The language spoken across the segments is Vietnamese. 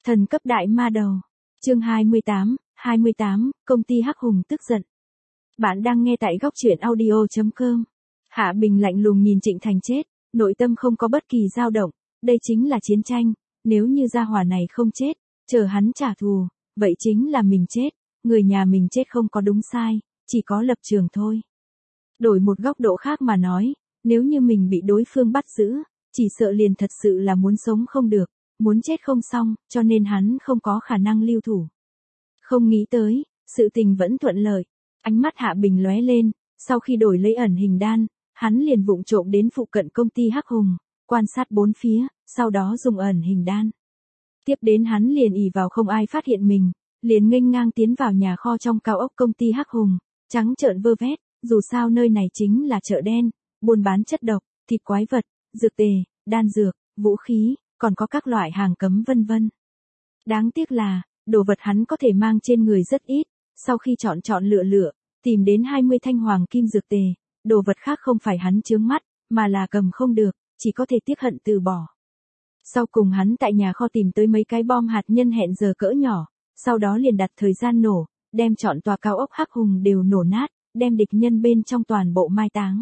Thần cấp đại ma đầu. Chương 28, công ty Hắc Hùng tức giận. Bạn đang nghe tại góc truyện audio.com. Hạ Bình lạnh lùng nhìn Trịnh Thành chết, nội tâm không có bất kỳ dao động, đây chính là chiến tranh, nếu như gia hỏa này không chết, chờ hắn trả thù, vậy chính là mình chết, người nhà mình chết không có đúng sai, chỉ có lập trường thôi. Đổi một góc độ khác mà nói, nếu như mình bị đối phương bắt giữ, chỉ sợ liền thật sự là muốn sống không được, muốn chết không xong, cho nên hắn không có khả năng lưu thủ. Không nghĩ tới, sự tình vẫn thuận lợi, ánh mắt Hạ Bình lóe lên, sau khi đổi lấy ẩn hình đan, hắn liền vụng trộm đến phụ cận công ty Hắc Hùng, quan sát bốn phía, sau đó dùng ẩn hình đan. Tiếp đến hắn liền ỷ vào không ai phát hiện mình, liền nghênh ngang tiến vào nhà kho trong cao ốc công ty Hắc Hùng, trắng trợn vơ vét, dù sao nơi này chính là chợ đen, buôn bán chất độc, thịt quái vật, dược tề, đan dược, vũ khí, còn có các loại hàng cấm vân vân. Đáng tiếc là, đồ vật hắn có thể mang trên người rất ít, sau khi chọn lựa, tìm đến 20 thanh hoàng kim dược tề, đồ vật khác không phải hắn chướng mắt, mà là cầm không được, chỉ có thể tiếc hận từ bỏ. Sau cùng hắn tại nhà kho tìm tới mấy cái bom hạt nhân hẹn giờ cỡ nhỏ, sau đó liền đặt thời gian nổ, đem chọn tòa cao ốc Hắc Hùng đều nổ nát, đem địch nhân bên trong toàn bộ mai táng.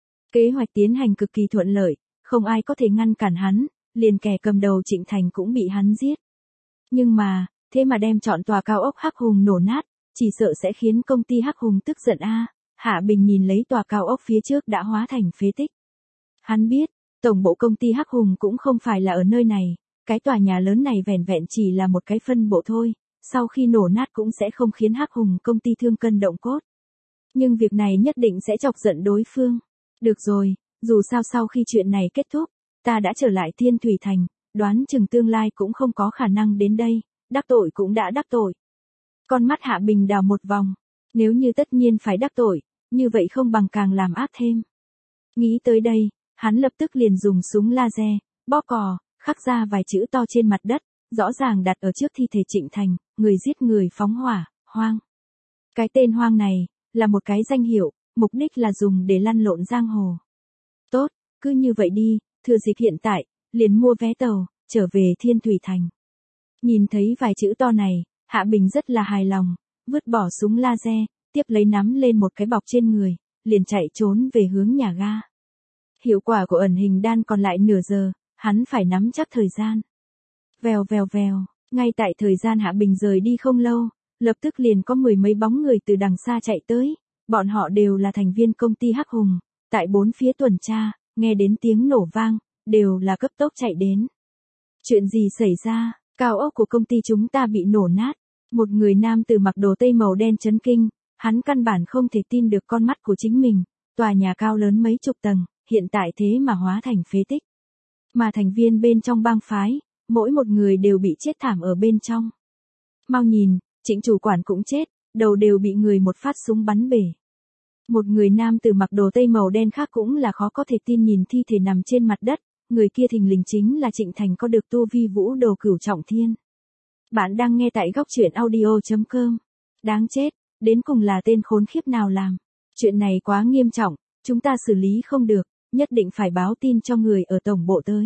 Kế hoạch tiến hành cực kỳ thuận lợi, không ai có thể ngăn cản hắn, liền kẻ cầm đầu Trịnh Thành cũng bị hắn giết. Nhưng mà, thế mà đem chọn tòa cao ốc Hắc Hùng nổ nát, chỉ sợ sẽ khiến công ty Hắc Hùng tức giận a. Hạ Bình nhìn lấy tòa cao ốc phía trước đã hóa thành phế tích. Hắn biết, tổng bộ công ty Hắc Hùng cũng không phải là ở nơi này, cái tòa nhà lớn này vẻn vẹn chỉ là một cái phân bộ thôi, sau khi nổ nát cũng sẽ không khiến Hắc Hùng công ty thương cân động cốt. Nhưng việc này nhất định sẽ chọc giận đối phương. Được rồi, dù sao sau khi chuyện này kết thúc, ta đã trở lại Thiên Thủy Thành, đoán chừng tương lai cũng không có khả năng đến đây, đắc tội cũng đã đắc tội. Con mắt Hạ Bình đào một vòng, nếu như tất nhiên phải đắc tội, như vậy không bằng càng làm ác thêm. Nghĩ tới đây, hắn lập tức liền dùng súng laser, bóp cò, khắc ra vài chữ to trên mặt đất, rõ ràng đặt ở trước thi thể Trịnh Thành, người giết người phóng hỏa, hoang. Cái tên hoang này, là một cái danh hiệu, mục đích là dùng để lăn lộn giang hồ. Tốt, cứ như vậy đi, thừa dịp hiện tại, liền mua vé tàu, trở về Thiên Thủy Thành. Nhìn thấy vài chữ to này, Hạ Bình rất là hài lòng, vứt bỏ súng laser, tiếp lấy nắm lên một cái bọc trên người, liền chạy trốn về hướng nhà ga. Hiệu quả của ẩn hình đan còn lại nửa giờ, hắn phải nắm chắc thời gian. Vèo, ngay tại thời gian Hạ Bình rời đi không lâu, lập tức liền có mười mấy bóng người từ đằng xa chạy tới, bọn họ đều là thành viên công ty Hắc Hùng, tại bốn phía tuần tra, nghe đến tiếng nổ vang, đều là cấp tốc chạy đến. Chuyện gì xảy ra, cao ốc của công ty chúng ta bị nổ nát, một người nam tử mặc đồ tây màu đen chấn kinh, hắn căn bản không thể tin được con mắt của chính mình, tòa nhà cao lớn mấy chục tầng, hiện tại thế mà hóa thành phế tích. Mà thành viên bên trong bang phái, mỗi một người đều bị chết thảm ở bên trong. Mau nhìn, Trịnh chủ quản cũng chết, đầu đều bị người một phát súng bắn bể. Một người nam tử mặc đồ tây màu đen khác cũng là khó có thể tin nhìn thi thể nằm trên mặt đất, người kia thình lình chính là Trịnh Thành có được tu vi vũ đồ cửu trọng thiên. Bạn đang nghe tại góc truyện audio.com. Đáng chết, đến cùng là tên khốn khiếp nào làm. Chuyện này quá nghiêm trọng, chúng ta xử lý không được, nhất định phải báo tin cho người ở tổng bộ tới.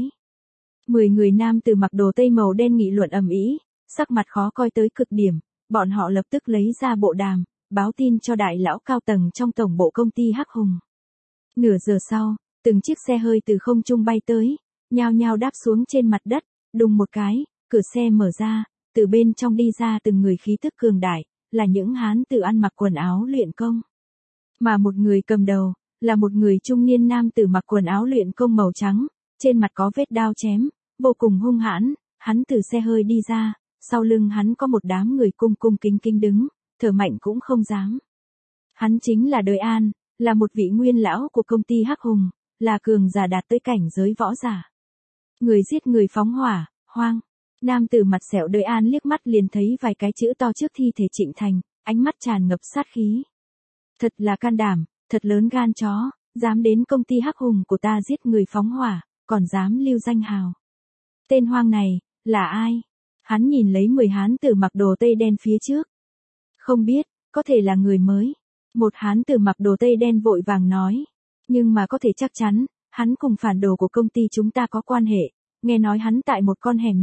10 người nam tử mặc đồ tây màu đen nghị luận ầm ĩ, sắc mặt khó coi tới cực điểm, bọn họ lập tức lấy ra bộ đàm, báo tin cho đại lão cao tầng trong tổng bộ công ty Hắc Hùng. Nửa giờ sau, từng chiếc xe hơi từ không trung bay tới, nhao nhao đáp xuống trên mặt đất, đùng một cái, cửa xe mở ra, từ bên trong đi ra từng người khí tức cường đại, là những hán tử ăn mặc quần áo luyện công. Mà một người cầm đầu, là một người trung niên nam tử mặc quần áo luyện công màu trắng, trên mặt có vết đao chém, vô cùng hung hãn, hắn từ xe hơi đi ra, sau lưng hắn có một đám người cung cung kính đứng, thở mạnh cũng không dám. Hắn chính là Đới An, là một vị nguyên lão của công ty Hắc Hùng, là cường giả đạt tới cảnh giới võ giả. Người giết người phóng hỏa, hoang. Nam tử mặt sẹo Đới An liếc mắt liền thấy vài cái chữ to trước thi thể Trịnh Thành, ánh mắt tràn ngập sát khí. Thật là can đảm, thật lớn gan chó, dám đến công ty Hắc Hùng của ta giết người phóng hỏa, còn dám lưu danh hào. Tên hoang này, là ai? Hắn nhìn lấy 10 hán tử mặc đồ tây đen phía trước. Không biết, có thể là người mới. Một hán tử mặc đồ tây đen vội vàng nói. Nhưng mà có thể chắc chắn, hắn cùng phản đồ của công ty chúng ta có quan hệ. Nghe nói hắn tại một con hẻm nhỏ,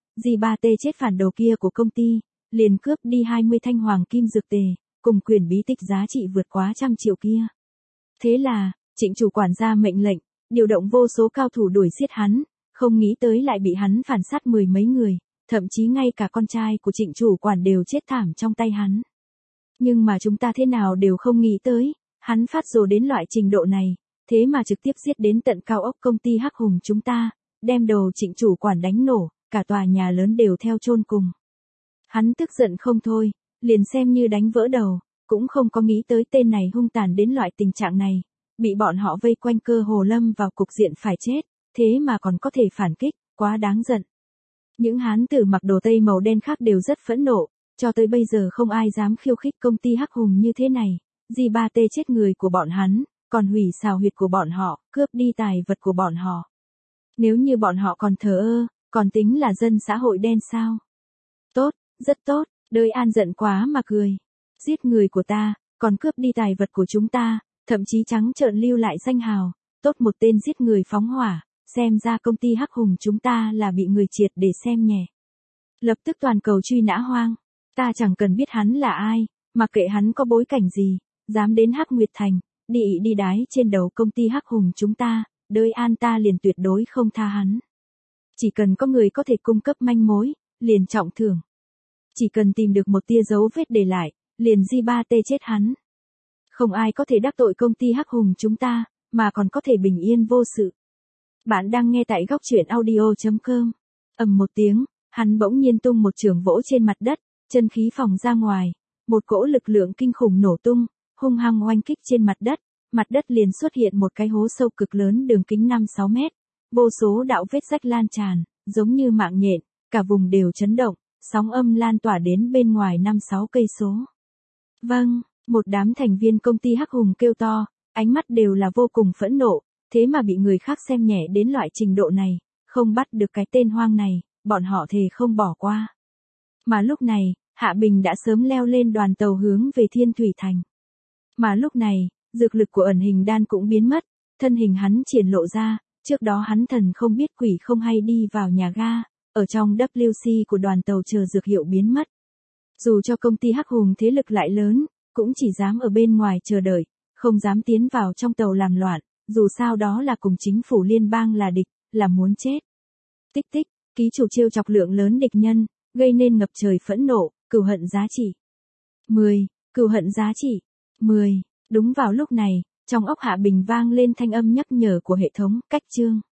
J3T chết phản đồ kia của công ty, liền cướp đi 20 thanh hoàng kim dược tề, cùng quyền bí tịch giá trị vượt quá 100 triệu kia. Thế là, Trịnh chủ quản ra mệnh lệnh, điều động vô số cao thủ đuổi giết hắn, không nghĩ tới lại bị hắn phản sát 10 mấy người, thậm chí ngay cả con trai của Trịnh chủ quản đều chết thảm trong tay hắn. Nhưng mà chúng ta thế nào đều không nghĩ tới, hắn phát rồ đến loại trình độ này, thế mà trực tiếp giết đến tận cao ốc công ty Hắc Hùng chúng ta, đem đầu Trịnh chủ quản đánh nổ, cả tòa nhà lớn đều theo chôn cùng. Hắn tức giận không thôi, liền xem như đánh vỡ đầu, cũng không có nghĩ tới tên này hung tàn đến loại tình trạng này, bị bọn họ vây quanh cơ hồ lâm vào cục diện phải chết, thế mà còn có thể phản kích, quá đáng giận. Những hán tử mặc đồ tây màu đen khác đều rất phẫn nộ, cho tới bây giờ không ai dám khiêu khích công ty Hắc Hùng như thế này, J3T chết người của bọn hắn, còn hủy xào huyệt của bọn họ, cướp đi tài vật của bọn họ. Nếu như bọn họ còn thờ ơ, còn tính là dân xã hội đen sao? Tốt, rất tốt, Đới An giận quá mà cười. Giết người của ta, còn cướp đi tài vật của chúng ta, thậm chí trắng trợn lưu lại danh hào, tốt một tên giết người phóng hỏa, xem ra công ty Hắc Hùng chúng ta là bị người triệt để xem nhẹ. Lập tức toàn cầu truy nã hoang, ta chẳng cần biết hắn là ai, mặc kệ hắn có bối cảnh gì, dám đến Hắc Nguyệt Thành, đi đái trên đầu công ty Hắc Hùng chúng ta, Đới An ta liền tuyệt đối không tha hắn. Chỉ cần có người có thể cung cấp manh mối, liền trọng thưởng. Chỉ cần tìm được một tia dấu vết để lại, liền J3T chết hắn. Không ai có thể đắc tội công ty Hắc Hùng chúng ta, mà còn có thể bình yên vô sự. Bạn đang nghe tại góc truyện audio.com. Ầm một tiếng, hắn bỗng nhiên tung một chưởng vỗ trên mặt đất, chân khí phóng ra ngoài, một cỗ lực lượng kinh khủng nổ tung, hung hăng oanh kích trên mặt đất liền xuất hiện một cái hố sâu cực lớn đường kính 5-6 mét, vô số đạo vết rách lan tràn, giống như mạng nhện, cả vùng đều chấn động, sóng âm lan tỏa đến bên ngoài 5-6 cây số. Vâng, một đám thành viên công ty Hắc Hùng kêu to, ánh mắt đều là vô cùng phẫn nộ, thế mà bị người khác xem nhẹ đến loại trình độ này, không bắt được cái tên hoang này, bọn họ thề không bỏ qua. Mà lúc này, Hạ Bình đã sớm leo lên đoàn tàu hướng về Thiên Thủy Thành. Mà lúc này, dược lực của ẩn hình đan cũng biến mất, thân hình hắn triển lộ ra, trước đó hắn thần không biết quỷ không hay đi vào nhà ga, ở trong WC của đoàn tàu chờ dược hiệu biến mất. Dù cho công ty Hắc Hùng thế lực lại lớn, cũng chỉ dám ở bên ngoài chờ đợi, không dám tiến vào trong tàu làm loạn, dù sao đó là cùng chính phủ liên bang là địch, là muốn chết. Tích tích, ký chủ trêu chọc lượng lớn địch nhân, gây nên ngập trời phẫn nộ, cừu hận giá trị 10, cừu hận giá trị 10. Đúng vào lúc này, trong óc Hạ Bình vang lên thanh âm nhắc nhở của hệ thống, cách chương.